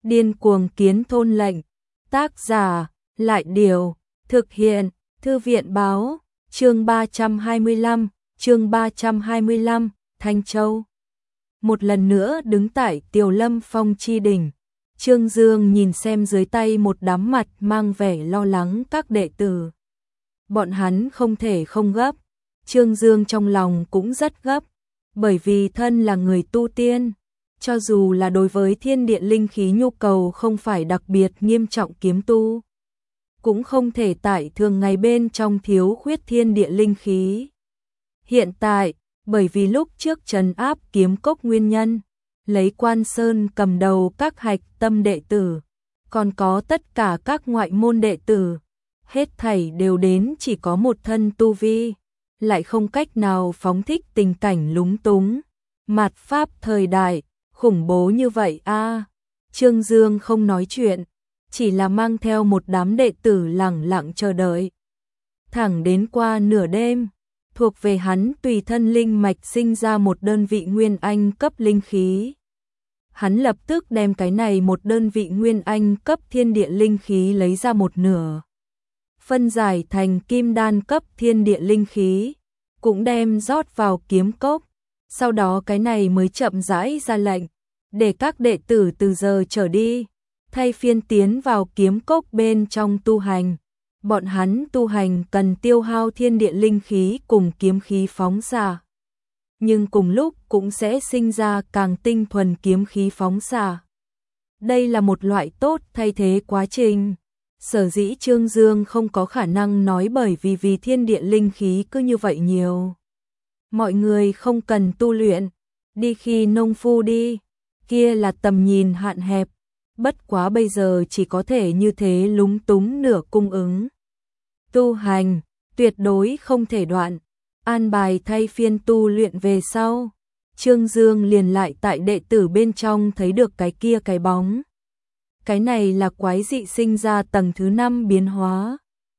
Điên cuồng kiến thôn lệnh. Tác giả, Lại Điều. Thực hiện, Thư viện báo. Chương 325, Thanh Châu. Một lần nữa đứng tại Tiều Lâm Phong chi đỉnh, Trương Dương nhìn xem dưới tay một đám mặt mang vẻ lo lắng các đệ tử. Bọn hắn không thể không gấp, Trương Dương trong lòng cũng rất gấp, bởi vì thân là người tu tiên, cho dù là đối với thiên địa linh khí nhu cầu không phải đặc biệt nghiêm trọng kiếm tu, cũng không thể tại thường ngày bên trong thiếu khuyết thiên địa linh khí. Hiện tại, bởi vì lúc trước trấn áp kiếm cốc nguyên nhân, lấy Quan Sơn cầm đầu các hạch tâm đệ tử, còn có tất cả các ngoại môn đệ tử, hết thảy đều đến chỉ có một thân tu vi, lại không cách nào phóng thích tình cảnh lúng túng. Mạt Pháp thời đại, khủng bố như vậy a. Trương Dương không nói chuyện, chỉ là mang theo một đám đệ tử lẳng lặng chờ đợi. Thẳng đến qua nửa đêm, thuộc về hắn tùy thân linh mạch sinh ra một đơn vị nguyên anh cấp linh khí. Hắn lập tức đem cái này một đơn vị nguyên anh cấp thiên địa linh khí lấy ra một nửa, phân giải thành kim đan cấp thiên địa linh khí, cũng đem rót vào kiếm cốc. Sau đó cái này mới chậm rãi ra lệnh, để các đệ tử từ giờ trở đi, thay phiên tiến vào kiếm cốc bên trong tu hành. Bọn hắn tu hành cần tiêu hao thiên địa linh khí cùng kiếm khí phóng xạ, nhưng cùng lúc cũng sẽ sinh ra càng tinh thuần kiếm khí phóng xạ. Đây là một loại tốt thay thế quá trình. Sở dĩ Trương Dương không có khả năng nói bởi vì thiên địa linh khí cứ như vậy nhiều, mọi người không cần tu luyện, đi khi nông phu đi, kia là tầm nhìn hạn hẹp, bất quá bây giờ chỉ có thể như thế lúng túng nửa cung ứng. Tu hành, tuyệt đối không thể đoạn, an bài thay phiên tu luyện về sau. Trương Dương liền lại tại đệ tử bên trong thấy được cái kia cái bóng. Cái này là quái dị sinh ra tầng thứ 5 biến hóa.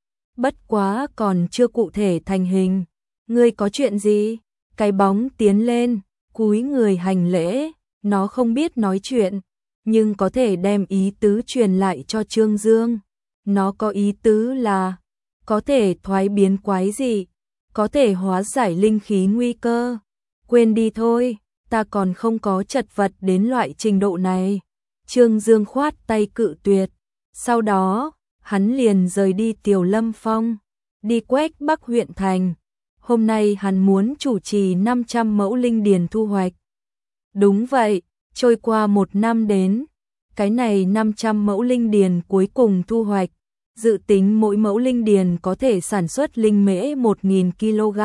Bất quá còn chưa cụ thể thành hình. Ngươi có chuyện gì? Cái bóng tiến lên, cúi người hành lễ, nó không biết nói chuyện, nhưng có thể đem ý tứ truyền lại cho Trương Dương. Nó có ý tứ là có thể thoái biến quái dị, có thể hóa giải linh khí nguy cơ. Quên đi thôi, ta còn không có chật vật đến loại trình độ này. Trương Dương khoát tay cự tuyệt. Sau đó, hắn liền rời đi Tiều Lâm Phong, đi quét Bắc huyện thành. Hôm nay hắn muốn chủ trì 500 mẫu linh điền thu hoạch. Đúng vậy, trôi qua một năm đến, cái này 500 mẫu linh điền cuối cùng thu hoạch. Dự tính mỗi mẫu linh điền có thể sản xuất linh mễ 1000 kg.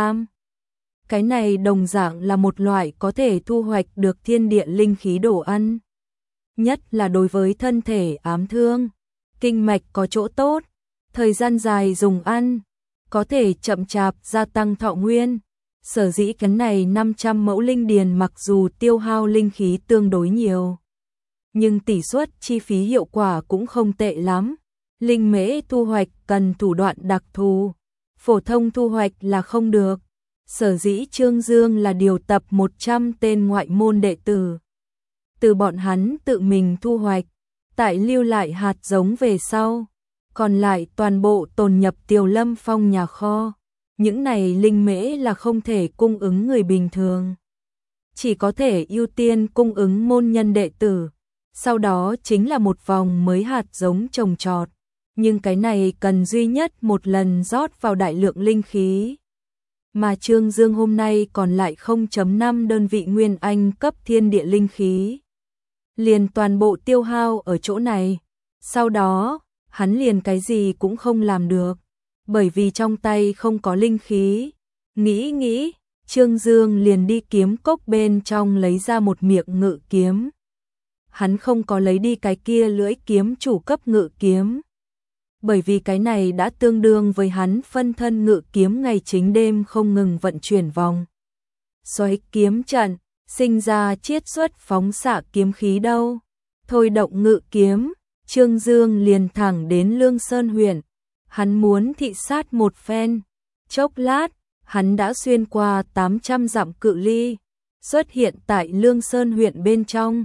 Cái này đồng dạng là một loại có thể thu hoạch được thiên địa linh khí đồ ăn. Nhất là đối với thân thể ám thương, kinh mạch có chỗ tốt, thời gian dài dùng ăn, có thể chậm chạp gia tăng thọ nguyên. Sở dĩ cái này 500 mẫu linh điền mặc dù tiêu hao linh khí tương đối nhiều, nhưng tỷ suất chi phí hiệu quả cũng không tệ lắm. Linh mễ thu hoạch cần thủ đoạn đặc thù, phổ thông thu hoạch là không được. Sở dĩ Trương Dương là điều tập 100 tên ngoại môn đệ tử, từ bọn hắn tự mình thu hoạch, tại lưu lại hạt giống về sau, còn lại toàn bộ tồn nhập Tiều Lâm Phong nhà kho. Những này linh mễ là không thể cung ứng người bình thường, chỉ có thể ưu tiên cung ứng môn nhân đệ tử, sau đó chính là một vòng mới hạt giống trồng trọt. Nhưng cái này cần duy nhất một lần rót vào đại lượng linh khí. Mà Trương Dương hôm nay còn lại 0.5 đơn vị nguyên anh cấp thiên địa linh khí, liền toàn bộ tiêu hao ở chỗ này. Sau đó, hắn liền cái gì cũng không làm được, bởi vì trong tay không có linh khí. Nghĩ, Trương Dương liền đi kiếm cốc bên trong lấy ra một miệng ngự kiếm. Hắn không có lấy đi cái kia lưỡi kiếm chủ cấp ngự kiếm, bởi vì cái này đã tương đương với hắn phân thân ngự kiếm ngày chính đêm không ngừng vận chuyển vòng xoáy kiếm trận, sinh ra chiết xuất phóng xạ kiếm khí đâu. Thôi động ngự kiếm, Trương Dương liền thẳng đến Lương Sơn huyện. Hắn muốn thị sát một phen. Chốc lát, hắn đã xuyên qua 800 dặm cự ly, xuất hiện tại Lương Sơn huyện bên trong.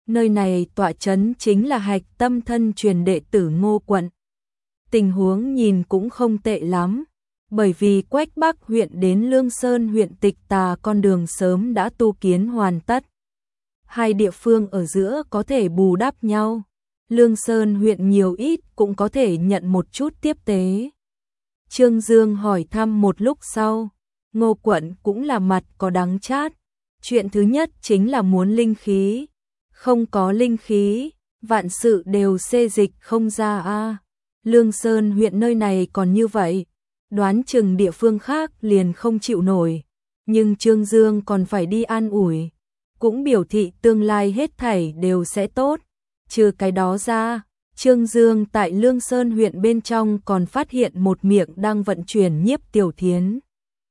Nơi này tọa trấn chính là hạch tâm thân truyền đệ tử Ngô quận. Tình huống nhìn cũng không tệ lắm, bởi vì Quách Bắc huyện đến Lương Sơn huyện Tịch Tà con đường sớm đã tu kiến hoàn tất. Hai địa phương ở giữa có thể bù đắp nhau. Lương Sơn huyện nhiều ít cũng có thể nhận một chút tiếp tế. Trương Dương hỏi thăm một lúc sau, Ngô quận cũng là mặt có đắng chát. Chuyện thứ nhất chính là muốn linh khí. Không có linh khí, vạn sự đều xê dịch không ra a. Lương Sơn huyện nơi này còn như vậy, đoán chừng địa phương khác liền không chịu nổi. Nhưng Trương Dương còn phải đi an ủi, cũng biểu thị tương lai hết thảy đều sẽ tốt. Trừ cái đó ra, Trương Dương tại Lương Sơn huyện bên trong còn phát hiện một miệng đang vận chuyển nhiếp tiểu thiến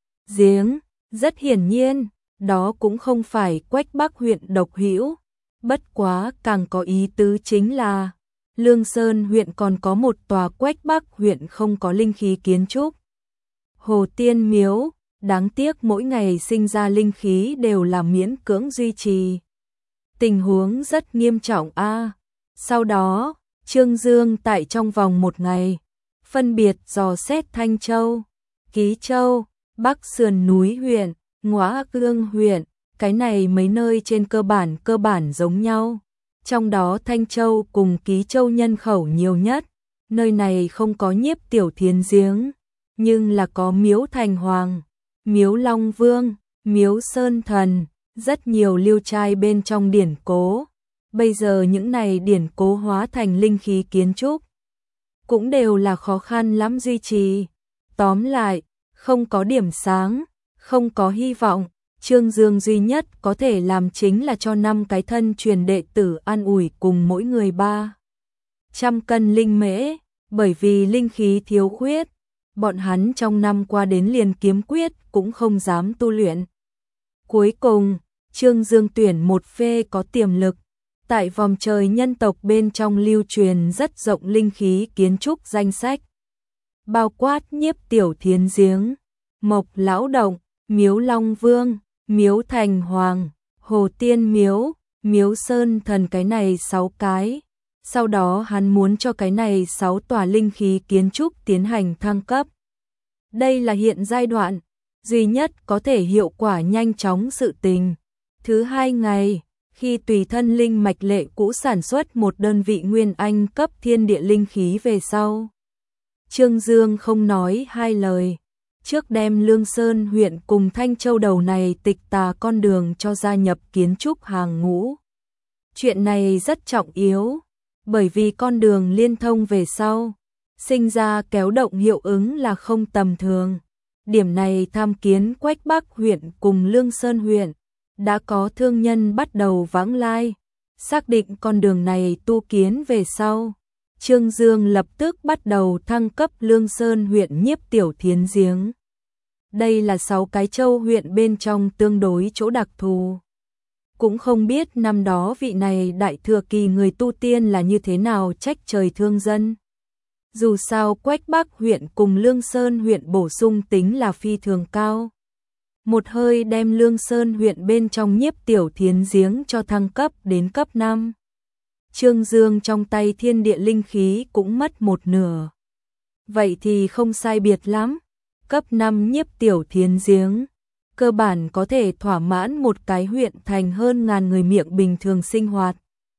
giếng. Rất hiển nhiên, đó cũng không phải Quách Bắc huyện độc hữu. Bất quá càng có ý tứ chính là Lương Sơn huyện còn có một tòa Quách Bắc huyện không có linh khí kiến trúc. Hồ Tiên Miếu, đáng tiếc mỗi ngày sinh ra linh khí đều là miễn cưỡng duy trì. Tình huống rất nghiêm trọng a. Sau đó, Trương Dương tại trong vòng một ngày, phân biệt dò xét Thanh Châu, Ký Châu, Bắc Sườn núi huyện, Ngõa Cương huyện, cái này mấy nơi trên cơ bản giống nhau. Trong đó Thanh Châu cùng Ký Châu nhân khẩu nhiều nhất, nơi này không có nhiếp tiểu thiến giếng, nhưng là có miếu Thành Hoàng, miếu Long Vương, miếu Sơn Thần, rất nhiều liêu trai bên trong điển cố. Bây giờ những này điển cố hóa thành linh khí kiến trúc, cũng đều là khó khăn lắm duy trì. Tóm lại, không có điểm sáng, không có hy vọng. Trương Dương duy nhất có thể làm chính là cho 5 cái thân truyền đệ tử an ủi cùng mỗi người 300 cân linh mễ, bởi vì linh khí thiếu khuyết, bọn hắn trong năm qua đến liền kiếm quyết cũng không dám tu luyện. Cuối cùng, Trương Dương tuyển một phê có tiềm lực, tại vòng trời nhân tộc bên trong lưu truyền rất rộng linh khí kiến trúc danh sách, bao quát nhiếp tiểu thiến giếng, Mộc Lão Động, miếu Long Vương, miếu Thành Hoàng, Hồ Tiên Miếu, miếu Sơn Thần, cái này 6 cái. Sau đó hắn muốn cho cái này 6 tòa linh khí kiến trúc tiến hành thăng cấp. Đây là hiện giai đoạn duy nhất có thể hiệu quả nhanh chóng sự tình. Thứ 2 ngày, khi tùy thân linh mạch lệ cũ sản xuất một đơn vị nguyên anh cấp thiên địa linh khí về sau, Trương Dương không nói hai lời, trước đem Lương Sơn huyện cùng Thanh Châu đầu này Tịch Tà con đường cho gia nhập kiến trúc hàng ngũ. Chuyện này rất trọng yếu, bởi vì con đường liên thông về sau, sinh ra kéo động hiệu ứng là không tầm thường. Điểm này tham kiến Quách Bắc huyện cùng Lương Sơn huyện, đã có thương nhân bắt đầu vãng lai, xác định con đường này tu kiến về sau. Trương Dương lập tức bắt đầu thăng cấp Lương Sơn huyện nhiếp tiểu thiến giếng. Đây là 6 cái châu huyện bên trong tương đối chỗ đặc thù. Cũng không biết năm đó vị này đại thừa kỳ người tu tiên là như thế nào trách trời thương dân. Dù sao Quách Bắc huyện cùng Lương Sơn huyện bổ sung tính là phi thường cao. Một hơi đem Lương Sơn huyện bên trong nhiếp tiểu thiến giếng cho thăng cấp đến cấp 5. Trương Dương trong tay thiên địa linh khí cũng mất một nửa. Vậy thì không sai biệt lắm. Cấp 5 nhiếp tiểu thiến giếng, cơ bản có thể thỏa mãn một cái huyện thành hơn ngàn người miệng bình thường sinh hoạt.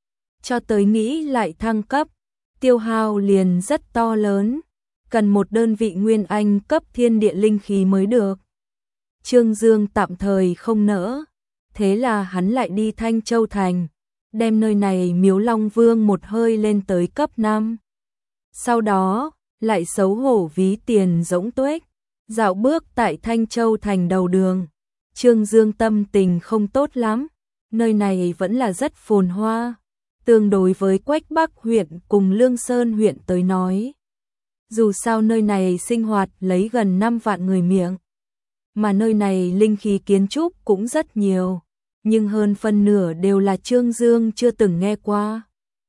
Cho tới nghĩ lại thăng cấp, tiêu hao liền rất to lớn, cần một đơn vị nguyên anh cấp thiên địa linh khí mới được. Trương Dương tạm thời không nỡ, thế là hắn lại đi Thanh Châu thành, đem nơi này miếu Long Vương một hơi lên tới cấp 5. Sau đó, lại xấu hổ ví tiền rỗng tuếch, dạo bước tại Thanh Châu thành đầu đường. Trương Dương tâm tình không tốt lắm, nơi này vẫn là rất phồn hoa, tương đối với Quách Bắc huyện cùng Lương Sơn huyện tới nói. Dù sao nơi này sinh hoạt lấy gần 5 vạn người miệng, mà nơi này linh khí kiến trúc cũng rất nhiều, nhưng hơn phân nửa đều là Trương Dương chưa từng nghe qua.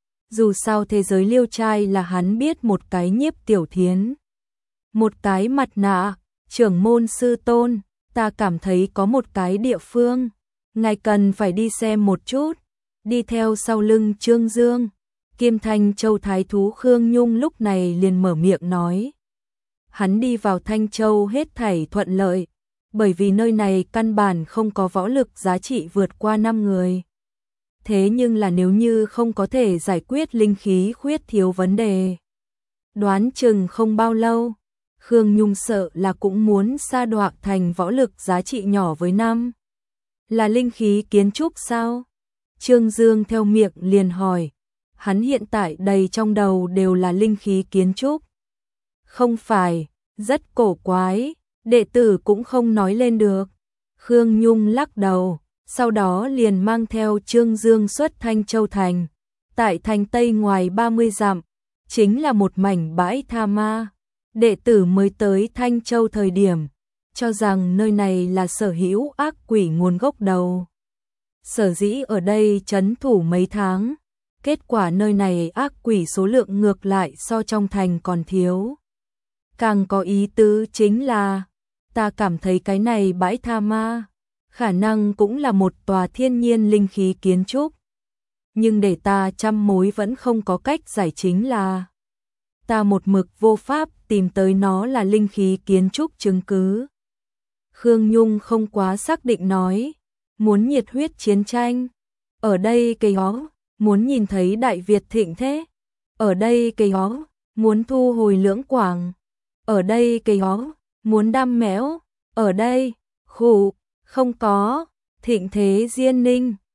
Dù sao thế giới liêu trai là hắn biết một cái nhiếp tiểu thiến, một cái mặt nạ, trưởng môn sư tôn, ta cảm thấy có một cái địa phương, ngài cần phải đi xem một chút. đi theo sau lưng Trương Dương. Kim Thanh Châu thái thú Khương Nhung lúc này liền mở miệng nói. Hắn đi vào Thanh Châu hết thảy thuận lợi, bởi vì nơi này căn bản không có võ lực giá trị vượt qua 5 người. Thế nhưng là nếu như không có thể giải quyết linh khí khuyết thiếu vấn đề, đoán chừng không bao lâu, Khương Nhung sợ là cũng muốn sa đọa thành võ lực giá trị nhỏ với 5. Là linh khí kiến trúc sao? Trương Dương theo miệng liền hỏi, hắn hiện tại đầy trong đầu đều là linh khí kiến trúc. Không phải, rất cổ quái, đệ tử cũng không nói lên được. Khương Nhung lắc đầu, sau đó liền mang theo Trương Dương xuất Thanh Châu thành. Tại thành Tây ngoài 30 dặm, chính là một mảnh bãi tha ma. Đệ tử mới tới Thanh Châu thời điểm, cho rằng nơi này là sở hữu ác quỷ nguồn gốc đầu. Sở dĩ ở đây trấn thủ mấy tháng, kết quả nơi này ác quỷ số lượng ngược lại so trong thành còn thiếu. Càng có ý tứ chính là, ta cảm thấy cái này bãi tha ma, khả năng cũng là một tòa thiên nhiên linh khí kiến trúc. Nhưng để ta trăm mối vẫn không có cách giải chính là, ta một mực vô pháp tìm tới nó là linh khí kiến trúc chứng cứ. Khương Nhung không quá xác định nói, muốn nhiệt huyết chiến tranh, ở đây cây hó, muốn nhìn thấy Đại Việt thịnh thế, ở đây cây hó, muốn thu hồi Lưỡng Quảng, ở đây cây hó, muốn đam mẽo, ở đây, khủ, không có, thịnh thế Diên Ninh,